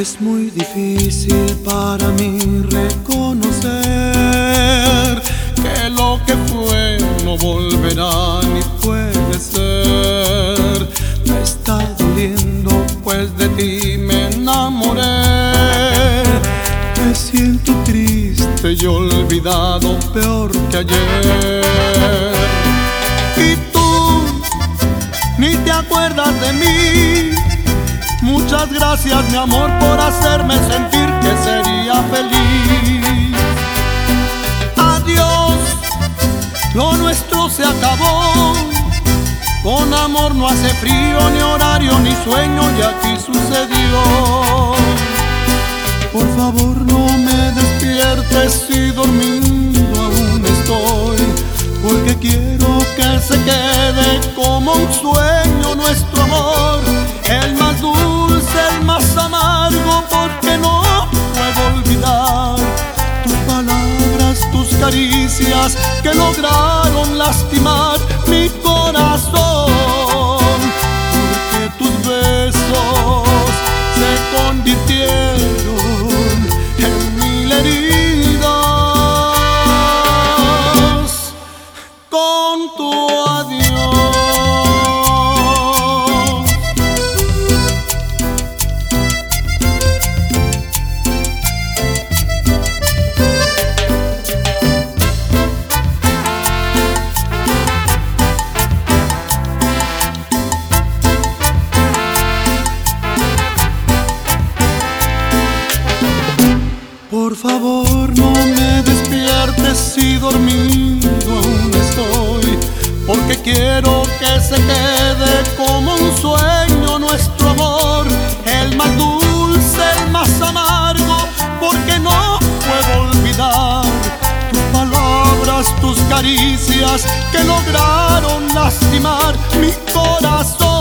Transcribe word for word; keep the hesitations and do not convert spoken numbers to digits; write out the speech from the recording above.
Es muy difícil para mí reconocer que lo que fue no volverá ni puede ser. Me está doliendo, pues de ti me enamoré. Me siento triste y olvidado, peor que ayer. Y tú ni te acuerdas de mí. Muchas gracias, mi amor, por hacerme sentir que sería feliz. Adiós, lo nuestro se acabó. Con amor no hace frío, ni horario, ni sueño, y aquí sucedió. Por favor, no me despiertes si dormido aún estoy, porque quiero que se quede como un sueño nuestro amor. El más dulce, el más amargo, porque no puedo olvidar tus palabras, tus caricias que lograron lastimar mi corazón. Porque tus besos se convirtieron en mil heridas con tu adiós. Por favor, no me despiertes si dormido aún estoy, porque quiero que se quede como un sueño nuestro amor. El más dulce, el más amargo, porque no puedo olvidar tus palabras, tus caricias que lograron lastimar mi corazón.